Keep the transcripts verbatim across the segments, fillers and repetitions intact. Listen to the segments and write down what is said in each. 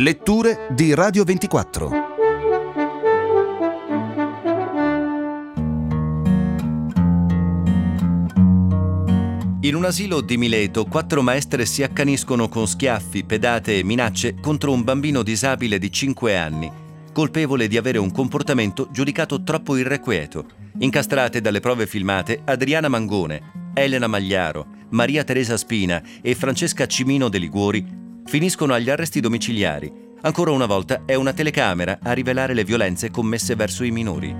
Letture di Radio ventiquattro. In un asilo di Mileto, quattro maestre si accaniscono con schiaffi, pedate e minacce contro un bambino disabile di cinque anni, colpevole di avere un comportamento giudicato troppo irrequieto. Incastrate dalle prove filmate, Adriana Mangone, Elena Magliaro, Maria Teresa Spina e Francesca Cimino de Liguori finiscono agli arresti domiciliari. Ancora una volta è una telecamera a rivelare le violenze commesse verso i minori.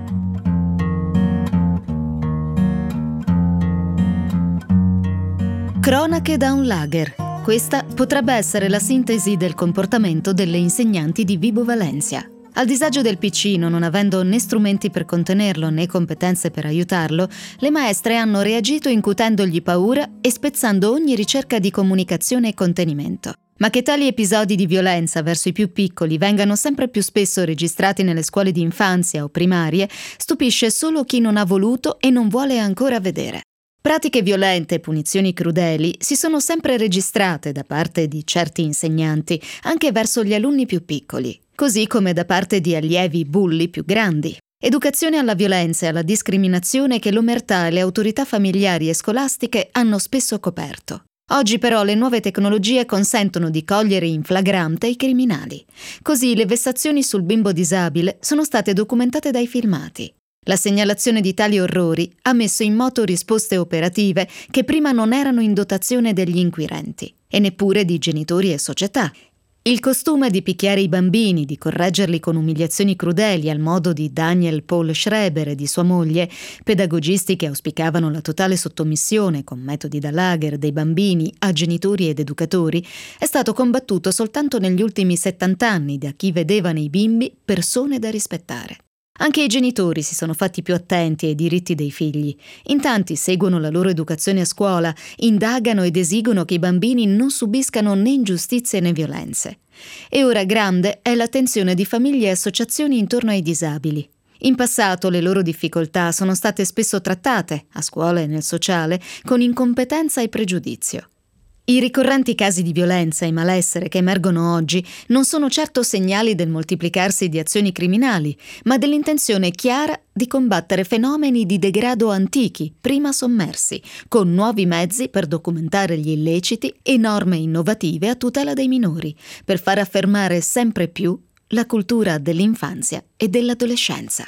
Cronache da un lager. Questa potrebbe essere la sintesi del comportamento delle insegnanti di Vibo Valentia. Al disagio del piccino, non avendo né strumenti per contenerlo né competenze per aiutarlo, le maestre hanno reagito incutendogli paura e spezzando ogni ricerca di comunicazione e contenimento. Ma che tali episodi di violenza verso i più piccoli vengano sempre più spesso registrati nelle scuole di infanzia o primarie stupisce solo chi non ha voluto e non vuole ancora vedere. Pratiche violente e punizioni crudeli si sono sempre registrate da parte di certi insegnanti, anche verso gli alunni più piccoli, così come da parte di allievi bulli più grandi. Educazione alla violenza e alla discriminazione che l'omertà e le autorità familiari e scolastiche hanno spesso coperto. Oggi però le nuove tecnologie consentono di cogliere in flagrante i criminali. Così le vessazioni sul bimbo disabile sono state documentate dai filmati. La segnalazione di tali orrori ha messo in moto risposte operative che prima non erano in dotazione degli inquirenti e neppure di genitori e società. Il costume di picchiare i bambini, di correggerli con umiliazioni crudeli al modo di Daniel Paul Schreber e di sua moglie, pedagogisti che auspicavano la totale sottomissione con metodi da lager dei bambini a genitori ed educatori, è stato combattuto soltanto negli ultimi settanta anni da chi vedeva nei bimbi persone da rispettare. Anche i genitori si sono fatti più attenti ai diritti dei figli. In tanti seguono la loro educazione a scuola, indagano ed esigono che i bambini non subiscano né ingiustizie né violenze. E ora grande è l'attenzione di famiglie e associazioni intorno ai disabili. In passato le loro difficoltà sono state spesso trattate, a scuola e nel sociale, con incompetenza e pregiudizio. I ricorrenti casi di violenza e malessere che emergono oggi non sono certo segnali del moltiplicarsi di azioni criminali, ma dell'intenzione chiara di combattere fenomeni di degrado antichi, prima sommersi, con nuovi mezzi per documentare gli illeciti e norme innovative a tutela dei minori, per far affermare sempre più la cultura dell'infanzia e dell'adolescenza.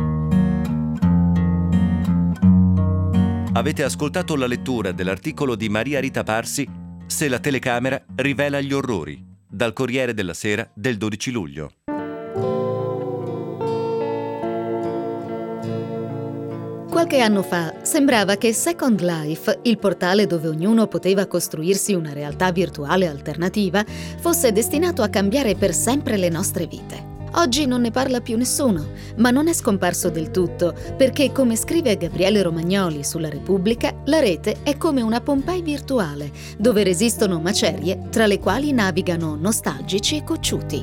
Avete ascoltato la lettura dell'articolo di Maria Rita Parsi "Se la telecamera rivela gli orrori", dal Corriere della Sera del dodici luglio. Qualche anno fa sembrava che Second Life, il portale dove ognuno poteva costruirsi una realtà virtuale alternativa, fosse destinato a cambiare per sempre le nostre vite. Oggi non ne parla più nessuno, ma non è scomparso del tutto, perché, come scrive Gabriele Romagnoli sulla Repubblica, la rete è come una Pompei virtuale, dove resistono macerie tra le quali navigano nostalgici e cocciuti.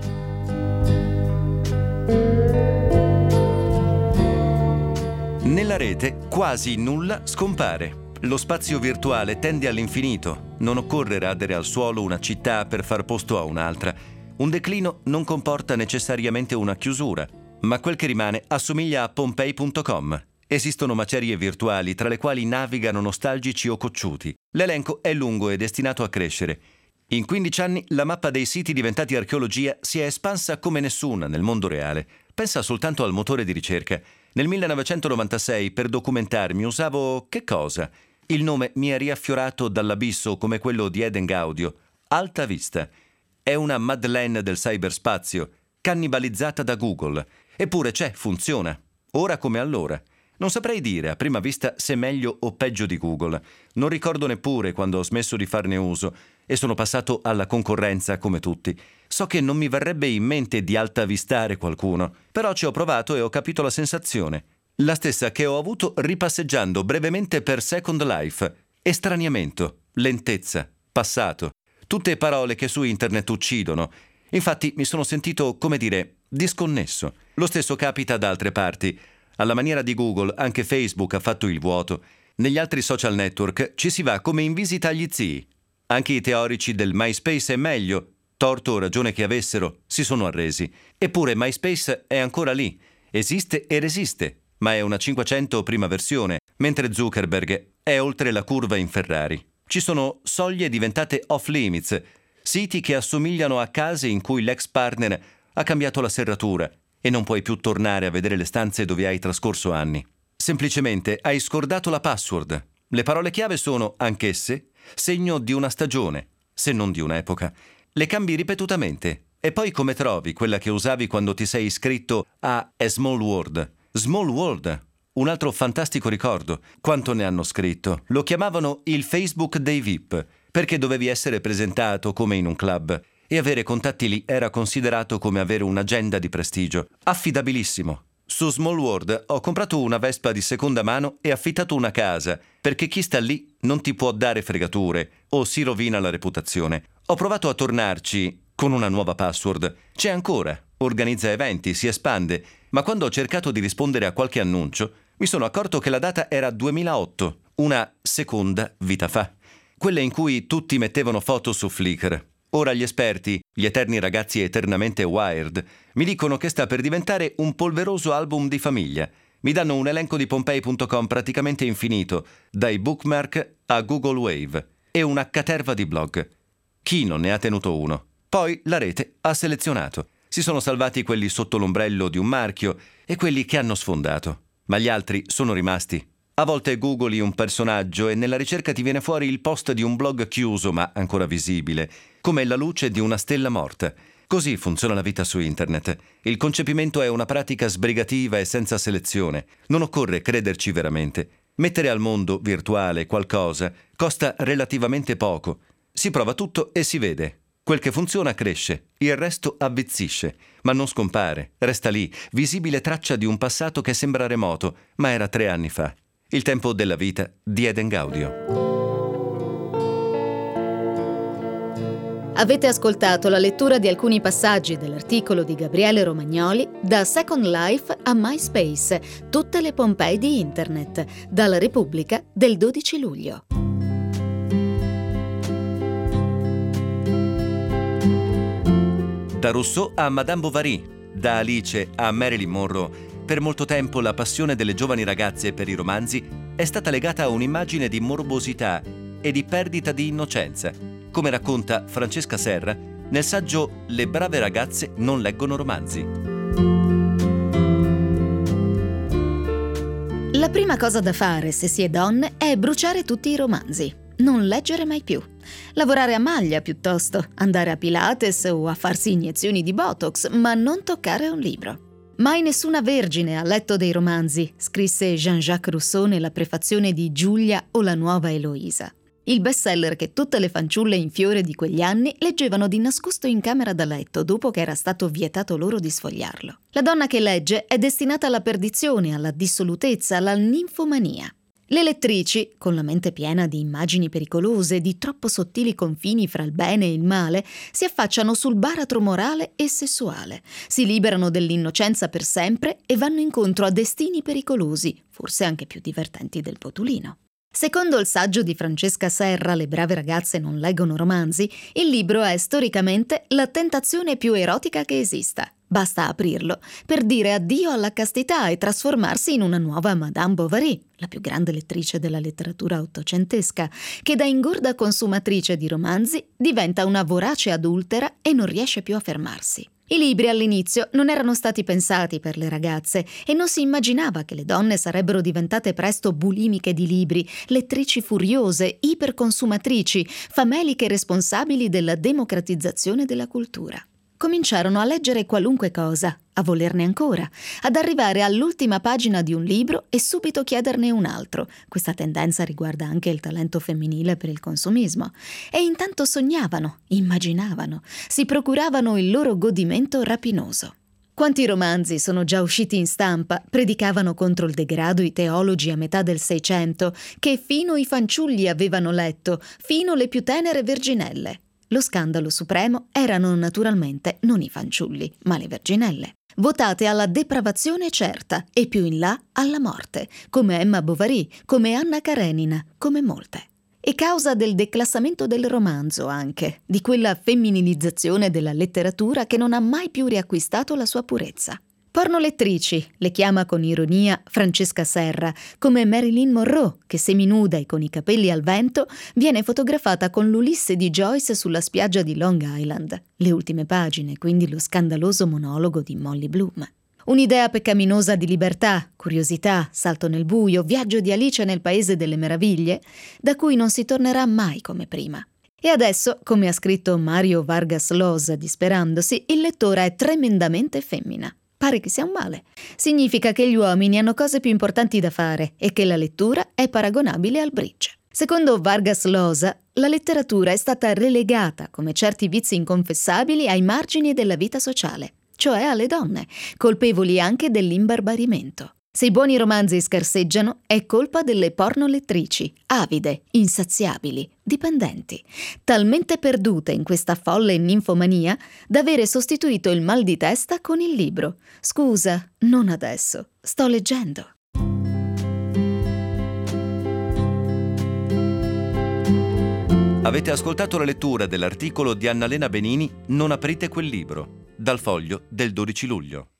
Nella rete quasi nulla scompare. Lo spazio virtuale tende all'infinito. Non occorre radere al suolo una città per far posto a un'altra. Un declino non comporta necessariamente una chiusura, ma quel che rimane assomiglia a Pompei punto com. Esistono macerie virtuali tra le quali navigano nostalgici o cocciuti. L'elenco è lungo e destinato a crescere. In quindici anni la mappa dei siti diventati archeologia si è espansa come nessuna nel mondo reale. Pensa soltanto al motore di ricerca. Nel millenovecentonovantasei per documentarmi usavo che cosa? Il nome mi è riaffiorato dall'abisso come quello di Eden Gaudio. Alta Vista. È una Madeleine del cyberspazio, cannibalizzata da Google. Eppure c'è, funziona. Ora come allora. Non saprei dire a prima vista se meglio o peggio di Google. Non ricordo neppure quando ho smesso di farne uso e sono passato alla concorrenza come tutti. So che non mi verrebbe in mente di altavistare qualcuno, però ci ho provato e ho capito la sensazione. La stessa che ho avuto ripasseggiando brevemente per Second Life. Estraniamento, lentezza, passato. Tutte parole che su internet uccidono. Infatti mi sono sentito, come dire, disconnesso. Lo stesso capita da altre parti. Alla maniera di Google, anche Facebook ha fatto il vuoto. Negli altri social network ci si va come in visita agli zii. Anche i teorici del MySpace è meglio, Torto o ragione che avessero, si sono arresi. Eppure MySpace è ancora lì. Esiste e resiste, ma è una cinquecento prima versione, mentre Zuckerberg è oltre la curva in Ferrari. Ci sono soglie diventate off limits, siti che assomigliano a case in cui l'ex partner ha cambiato la serratura e non puoi più tornare a vedere le stanze dove hai trascorso anni. Semplicemente hai scordato la password. Le parole chiave sono, anch'esse, segno di una stagione, se non di un'epoca. Le cambi ripetutamente. E poi come trovi quella che usavi quando ti sei iscritto a A Small World? Small World, un altro fantastico ricordo. Quanto ne hanno scritto? Lo chiamavano il Facebook dei V I P, perché dovevi essere presentato come in un club e avere contatti lì era considerato come avere un'agenda di prestigio. Affidabilissimo. Su Small World ho comprato una Vespa di seconda mano e affittato una casa, perché chi sta lì non ti può dare fregature o si rovina la reputazione. Ho provato a tornarci con una nuova password. C'è ancora, organizza eventi, si espande, ma quando ho cercato di rispondere a qualche annuncio, mi sono accorto che la data era duemilaotto, una seconda vita fa. Quella in cui tutti mettevano foto su Flickr. Ora gli esperti, gli eterni ragazzi eternamente wired, mi dicono che sta per diventare un polveroso album di famiglia. Mi danno un elenco di Pompei punto com praticamente infinito, dai bookmark a Google Wave, e una caterva di blog. Chi non ne ha tenuto uno? Poi la rete ha selezionato. Si sono salvati quelli sotto l'ombrello di un marchio e quelli che hanno sfondato. Ma gli altri sono rimasti. A volte googli un personaggio e nella ricerca ti viene fuori il post di un blog chiuso ma ancora visibile, come la luce di una stella morta. Così funziona la vita su internet. Il concepimento è una pratica sbrigativa e senza selezione. Non occorre crederci veramente. Mettere al mondo virtuale qualcosa costa relativamente poco. Si prova tutto e si vede. Quel che funziona cresce, il resto avvizzisce, ma non scompare, resta lì, visibile traccia di un passato che sembra remoto, ma era tre anni fa. Il tempo della vita di Eden Gaudio. Avete ascoltato la lettura di alcuni passaggi dell'articolo di Gabriele Romagnoli da Second Life a MySpace, tutte le Pompei di Internet, dalla Repubblica del dodici luglio. Da Rousseau a Madame Bovary, da Alice a Marilyn Monroe, per molto tempo la passione delle giovani ragazze per i romanzi è stata legata a un'immagine di morbosità e di perdita di innocenza, come racconta Francesca Serra nel saggio Le brave ragazze non leggono romanzi. La prima cosa da fare se si è donne è bruciare tutti i romanzi. Non leggere mai più. Lavorare a maglia piuttosto, andare a Pilates o a farsi iniezioni di Botox, ma non toccare un libro. Mai nessuna vergine ha letto dei romanzi, scrisse Jean-Jacques Rousseau nella prefazione di Giulia o la nuova Eloisa. Il bestseller che tutte le fanciulle in fiore di quegli anni leggevano di nascosto in camera da letto dopo che era stato vietato loro di sfogliarlo. La donna che legge è destinata alla perdizione, alla dissolutezza, alla ninfomania. Le lettrici, con la mente piena di immagini pericolose, di troppo sottili confini fra il bene e il male, si affacciano sul baratro morale e sessuale, si liberano dell'innocenza per sempre e vanno incontro a destini pericolosi, forse anche più divertenti del botulino. Secondo il saggio di Francesca Serra, Le brave ragazze non leggono romanzi, il libro è storicamente la tentazione più erotica che esista. Basta aprirlo per dire addio alla castità e trasformarsi in una nuova Madame Bovary, la più grande lettrice della letteratura ottocentesca, che da ingorda consumatrice di romanzi diventa una vorace adultera e non riesce più a fermarsi. I libri all'inizio non erano stati pensati per le ragazze e non si immaginava che le donne sarebbero diventate presto bulimiche di libri, lettrici furiose, iperconsumatrici, fameliche responsabili della democratizzazione della cultura. Cominciarono a leggere qualunque cosa, a volerne ancora, ad arrivare all'ultima pagina di un libro e subito chiederne un altro. Questa tendenza riguarda anche il talento femminile per il consumismo. E intanto sognavano, immaginavano, si procuravano il loro godimento rapinoso. Quanti romanzi sono già usciti in stampa, predicavano contro il degrado i teologi a metà del Seicento, che fino i fanciulli avevano letto, fino le più tenere verginelle. Lo scandalo supremo erano naturalmente non i fanciulli, ma le verginelle, votate alla depravazione certa e più in là alla morte, come Emma Bovary, come Anna Karenina, come molte. E causa del declassamento del romanzo anche, di quella femminilizzazione della letteratura che non ha mai più riacquistato la sua purezza. Pornolettrici, le chiama con ironia Francesca Serra, come Marilyn Monroe, che seminuda e con i capelli al vento viene fotografata con l'Ulisse di Joyce sulla spiaggia di Long Island. Le ultime pagine, quindi lo scandaloso monologo di Molly Bloom. Un'idea peccaminosa di libertà, curiosità, salto nel buio, viaggio di Alice nel Paese delle Meraviglie, da cui non si tornerà mai come prima. E adesso, come ha scritto Mario Vargas Llosa disperandosi, il lettore è tremendamente femmina. Pare che sia un male. Significa che gli uomini hanno cose più importanti da fare e che la lettura è paragonabile al bridge. Secondo Vargas Llosa, la letteratura è stata relegata, come certi vizi inconfessabili, ai margini della vita sociale, cioè alle donne, colpevoli anche dell'imbarbarimento. Se i buoni romanzi scarseggiano, è colpa delle pornolettrici, avide, insaziabili, dipendenti, talmente perdute in questa folle ninfomania da avere sostituito il mal di testa con il libro. Scusa, non adesso, sto leggendo. Avete ascoltato la lettura dell'articolo di Annalena Benini "Non aprite quel libro", dal Foglio del dodici luglio.